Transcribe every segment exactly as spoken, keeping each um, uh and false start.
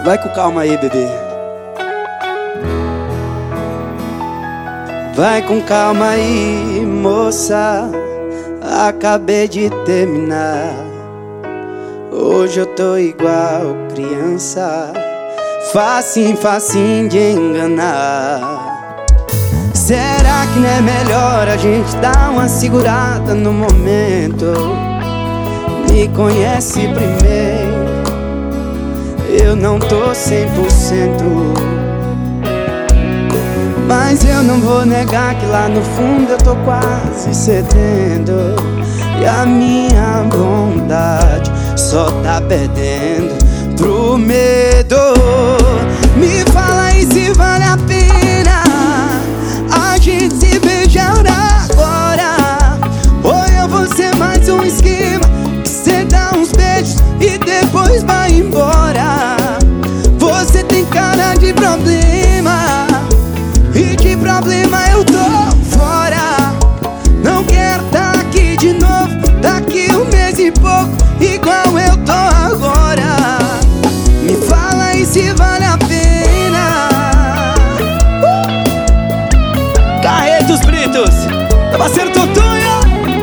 Vai com calma aí, bebê. Vai com calma aí, moça. Acabei de terminar. Hoje eu tô igual criança, facinho, facinho de enganar. Será que não é melhor a gente dar uma segurada no momento? Me conhece primeiro, eu não tô cem por cento, mas eu não vou negar que lá no fundo eu tô quase cedendo. E a minha vontade só tá perdendo pro medo. Me fala aí se vale a pena a gente se beijar agora, ou eu vou ser mais um esquema que cê dá uns beijos e depois vai embora. Você tem cara de problema, e de problema eu tô fora. Não quero tá aqui de novo daqui um mês e pouco, igual eu tô agora. Me fala aí se vale a pena. uh! Carreira dos Britos, meu parceiro Totonho.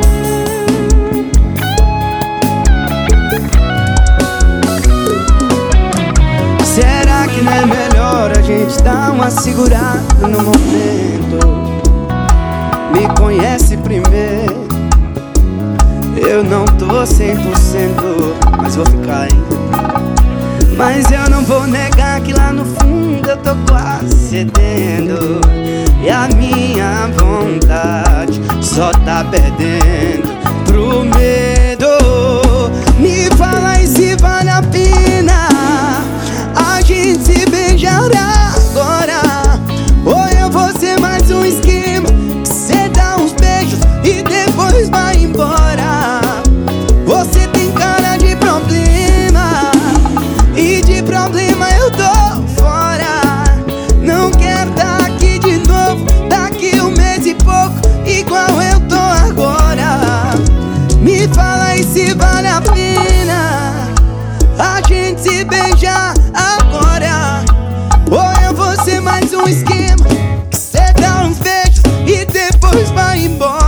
Será que não é melhor a gente dar uma segurada no momento? Me conhece primeiro, eu não tô cem por cento, mas vou ficar ainda. Mas eu não vou negar que lá no fundo eu tô quase cedendo. E a minha vontade só tá perdendo pro medo. Me fala aí se vale a pena a gente se beijar agora, ou eu vou ser mais um esquema que cê dá uns beijos e depois vai embora. Você tem cara de problema, e de problema eu tô fora. Não quero tá aqui de novo daqui um mês e pouco, igual eu tô agora. Me fala aí se vale a pena a gente se beijar agora, ou eu vou ser mais um esquema que cê dá uns beijos e depois vai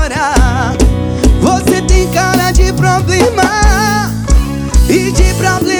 embora. Você tem cara de problema, e de problema